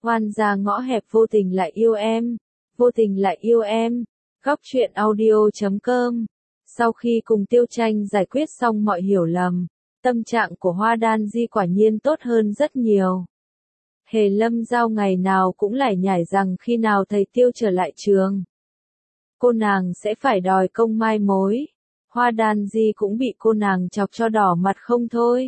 Oan gia ngõ hẹp vô tình lại yêu em, vô tình lại yêu em. Góc truyện audio.com. Sau khi cùng Tiêu Tranh giải quyết xong mọi hiểu lầm, tâm trạng của Hoa Đan Di quả nhiên tốt hơn rất nhiều. Hề Lâm Giao ngày nào cũng lải nhải rằng khi nào thầy Tiêu trở lại trường, cô nàng sẽ phải đòi công mai mối. Hoa Đan Di cũng bị cô nàng chọc cho đỏ mặt không thôi.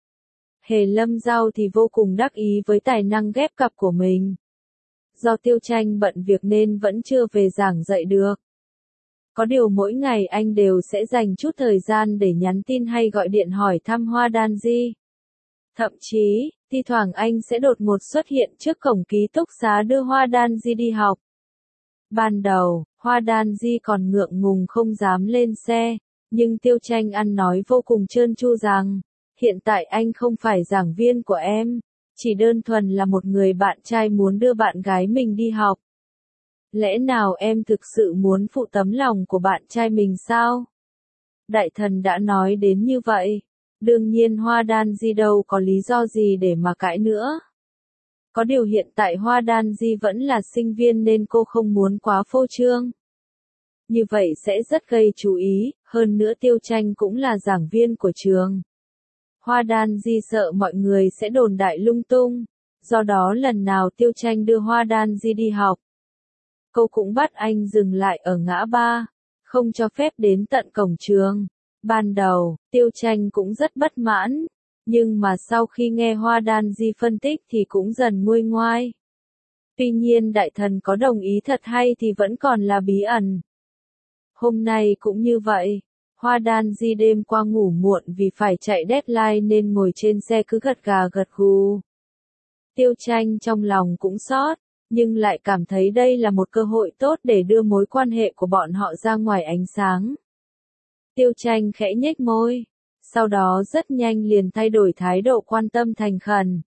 Hề Lâm Giao thì vô cùng đắc ý với tài năng ghép cặp của mình. Do Tiêu Tranh bận việc nên vẫn chưa về giảng dạy được. Có điều mỗi ngày anh đều sẽ dành chút thời gian để nhắn tin hay gọi điện hỏi thăm Hoa Đan Di. Thậm chí, thi thoảng anh sẽ đột ngột xuất hiện trước cổng ký túc xá đưa Hoa Đan Di đi học. Ban đầu, Hoa Đan Di còn ngượng ngùng không dám lên xe, nhưng Tiêu Tranh ăn nói vô cùng trơn tru rằng, hiện tại anh không phải giảng viên của em, chỉ đơn thuần là một người bạn trai muốn đưa bạn gái mình đi học. Lẽ nào em thực sự muốn phụ tấm lòng của bạn trai mình sao? Đại thần đã nói đến như vậy, đương nhiên Hoa Đan Di đâu có lý do gì để mà cãi nữa. Có điều hiện tại Hoa Đan Di vẫn là sinh viên nên cô không muốn quá phô trương. Như vậy sẽ rất gây chú ý, hơn nữa Tiêu Tranh cũng là giảng viên của trường. Hoa Đan Di sợ mọi người sẽ đồn đại lung tung, do đó lần nào Tiêu Tranh đưa Hoa Đan Di đi học, cô cũng bắt anh dừng lại ở ngã ba, không cho phép đến tận cổng trường. Ban đầu, Tiêu Tranh cũng rất bất mãn, nhưng mà sau khi nghe Hoa Đan Di phân tích thì cũng dần nguôi ngoai. Tuy nhiên đại thần có đồng ý thật hay thì vẫn còn là bí ẩn. Hôm nay cũng như vậy, Hoa Đan Di đêm qua ngủ muộn vì phải chạy deadline nên ngồi trên xe cứ gật gà gật gù. Tiêu Tranh trong lòng cũng xót, nhưng lại cảm thấy đây là một cơ hội tốt để đưa mối quan hệ của bọn họ ra ngoài ánh sáng. Tiêu Tranh khẽ nhếch môi, sau đó rất nhanh liền thay đổi thái độ quan tâm thành khẩn.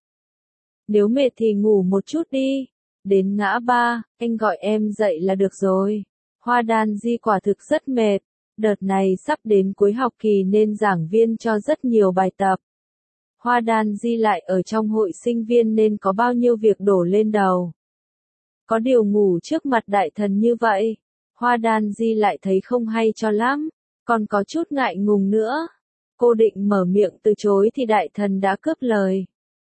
Nếu mệt thì ngủ một chút đi, đến ngã ba, anh gọi em dậy là được rồi. Hoa Đan Di quả thực rất mệt, đợt này sắp đến cuối học kỳ nên giảng viên cho rất nhiều bài tập. Hoa Đan Di lại ở trong hội sinh viên nên có bao nhiêu việc đổ lên đầu. Có điều ngủ trước mặt đại thần như vậy, Hoa Đan Di lại thấy không hay cho lắm, còn có chút ngại ngùng nữa. Cô định mở miệng từ chối thì đại thần đã cướp lời.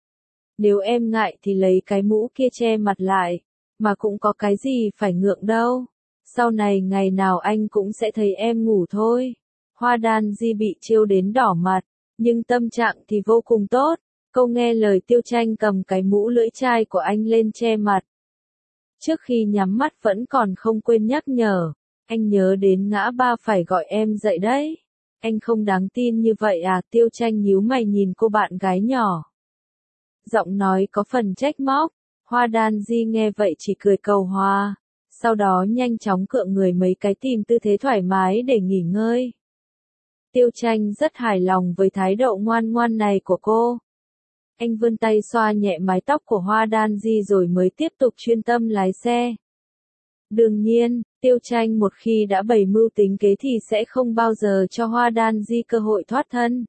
Nếu em ngại thì lấy cái mũ kia che mặt lại, mà cũng có cái gì phải ngượng đâu. Sau này ngày nào anh cũng sẽ thấy em ngủ thôi. Hoa Đan Di bị trêu đến đỏ mặt, nhưng tâm trạng thì vô cùng tốt. Cô nghe lời Tiêu Tranh cầm cái mũ lưỡi chai của anh lên che mặt. Trước khi nhắm mắt vẫn còn không quên nhắc nhở, anh nhớ đến ngã ba phải gọi em dậy đấy. Anh không đáng tin như vậy à? Tiêu Tranh nhíu mày nhìn cô bạn gái nhỏ. Giọng nói có phần trách móc. Hoa Đan Di nghe vậy chỉ cười cầu hòa, sau đó nhanh chóng cựa người mấy cái tìm tư thế thoải mái để nghỉ ngơi. Tiêu Tranh rất hài lòng với thái độ ngoan ngoan này của cô. Anh vươn tay xoa nhẹ mái tóc của Hoa Đan Di rồi mới tiếp tục chuyên tâm lái xe. Đương nhiên, Tiêu Tranh một khi đã bày mưu tính kế thì sẽ không bao giờ cho Hoa Đan Di cơ hội thoát thân.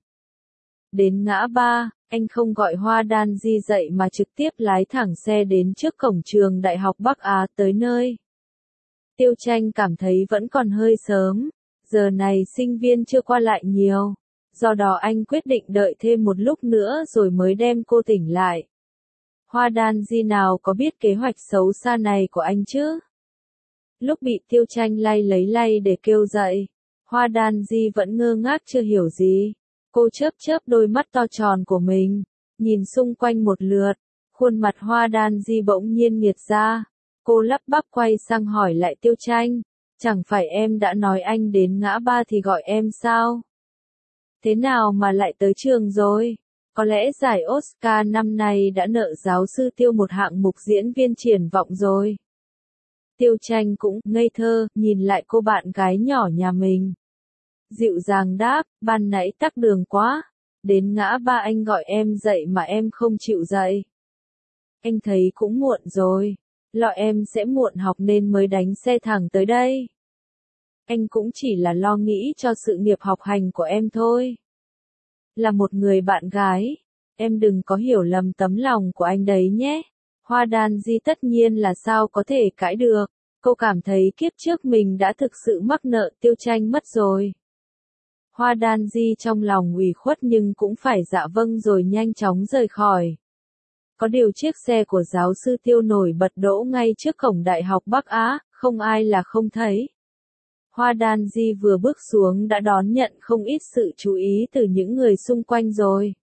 Đến ngã ba, anh không gọi Hoa Đan Di dậy mà trực tiếp lái thẳng xe đến trước cổng trường Đại học Bắc Á tới nơi. Tiêu Tranh cảm thấy vẫn còn hơi sớm, giờ này sinh viên chưa qua lại nhiều, do đó anh quyết định đợi thêm một lúc nữa rồi mới đem cô tỉnh lại. Hoa Đan Di nào có biết kế hoạch xấu xa này của anh chứ? Lúc bị Tiêu Tranh lấy để kêu dậy, Hoa Đan Di vẫn ngơ ngác chưa hiểu gì. Cô chớp chớp đôi mắt to tròn của mình, nhìn xung quanh một lượt, khuôn mặt Hoa Đan Di bỗng nhiên nghiệt ra. Cô lắp bắp quay sang hỏi lại Tiêu Tranh, chẳng phải em đã nói anh đến ngã ba thì gọi em sao? Thế nào mà lại tới trường rồi? Có lẽ giải Oscar năm nay đã nợ giáo sư Tiêu một hạng mục diễn viên triển vọng rồi. Tiêu Tranh cũng ngây thơ, nhìn lại cô bạn gái nhỏ nhà mình. Dịu dàng đáp, ban nãy tắc đường quá, đến ngã ba anh gọi em dậy mà em không chịu dậy. Anh thấy cũng muộn rồi, lo em sẽ muộn học nên mới đánh xe thẳng tới đây. Anh cũng chỉ là lo nghĩ cho sự nghiệp học hành của em thôi. Là một người bạn gái, em đừng có hiểu lầm tấm lòng của anh đấy nhé. Hoa Đan Di tất nhiên là sao có thể cãi được. Cô cảm thấy kiếp trước mình đã thực sự mắc nợ Tiêu Tranh mất rồi. Hoa Đan Di trong lòng ủy khuất nhưng cũng phải dạ vâng rồi nhanh chóng rời khỏi. Có điều chiếc xe của giáo sư Tiêu nổi bật đỗ ngay trước cổng Đại học Bắc Á, không ai là không thấy. Hoa Đan Di vừa bước xuống đã đón nhận không ít sự chú ý từ những người xung quanh rồi.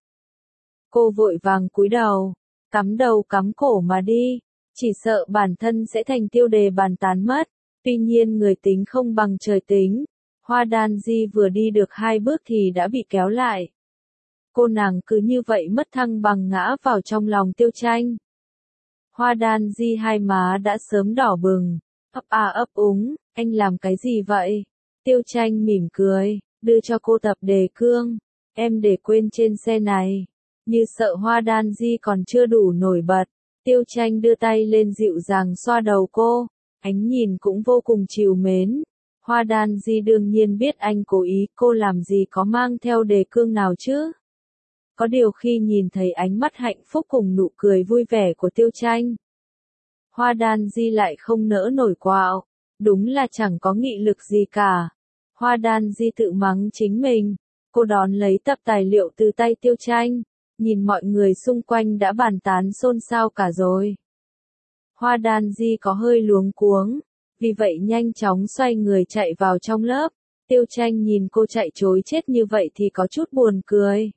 Cô vội vàng cúi đầu cắm cổ mà đi, chỉ sợ bản thân sẽ thành tiêu đề bàn tán mất. Tuy nhiên người tính không bằng trời tính. Hoa Đan Di vừa đi được 2 bước thì đã bị kéo lại. Cô nàng cứ như vậy mất thăng bằng ngã vào trong lòng Tiêu Tranh. Hoa Đan Di hai má đã sớm đỏ bừng, ấp úng, anh làm cái gì vậy? Tiêu Tranh mỉm cười, đưa cho cô tập đề cương, em để quên trên xe này. Như sợ Hoa Đan Di còn chưa đủ nổi bật, Tiêu Tranh đưa tay lên dịu dàng xoa đầu cô, ánh nhìn cũng vô cùng trìu mến. Hoa Đan Di đương nhiên biết anh cố ý, cô làm gì có mang theo đề cương nào chứ? Có điều khi nhìn thấy ánh mắt hạnh phúc cùng nụ cười vui vẻ của Tiêu Tranh, Hoa Đan Di lại không nỡ nổi quạo, đúng là chẳng có nghị lực gì cả. Hoa Đan Di tự mắng chính mình, cô đón lấy tập tài liệu từ tay Tiêu Tranh, nhìn mọi người xung quanh đã bàn tán xôn xao cả rồi. Hoa Đan Di có hơi luống cuống, vì vậy nhanh chóng xoay người chạy vào trong lớp. Tiêu Tranh nhìn cô chạy trối chết như vậy thì có chút buồn cười.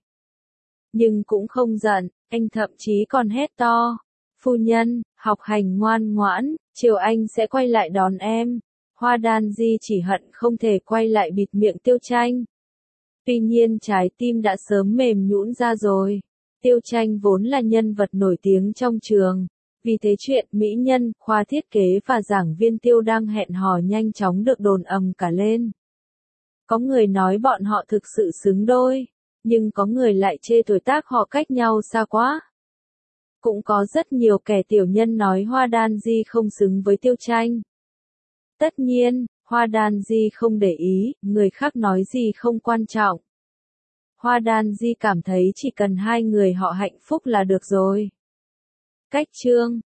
Nhưng cũng không giận, anh thậm chí còn hét to. Phu nhân, học hành ngoan ngoãn, chiều anh sẽ quay lại đón em. Hoa Đan Di chỉ hận không thể quay lại bịt miệng Tiêu Tranh. Tuy nhiên trái tim đã sớm mềm nhũn ra rồi. Tiêu Tranh vốn là nhân vật nổi tiếng trong trường. Vì thế chuyện mỹ nhân, khoa thiết kế và giảng viên Tiêu đang hẹn hò nhanh chóng được đồn ầm cả lên. Có người nói bọn họ thực sự xứng đôi, nhưng có người lại chê tuổi tác họ cách nhau xa quá. Cũng có rất nhiều kẻ tiểu nhân nói Hoa Đan Di không xứng với Tiêu Tranh. Tất nhiên, Hoa Đan Di không để ý, người khác nói gì không quan trọng. Hoa Đan Di cảm thấy chỉ cần hai người họ hạnh phúc là được rồi. Cách chương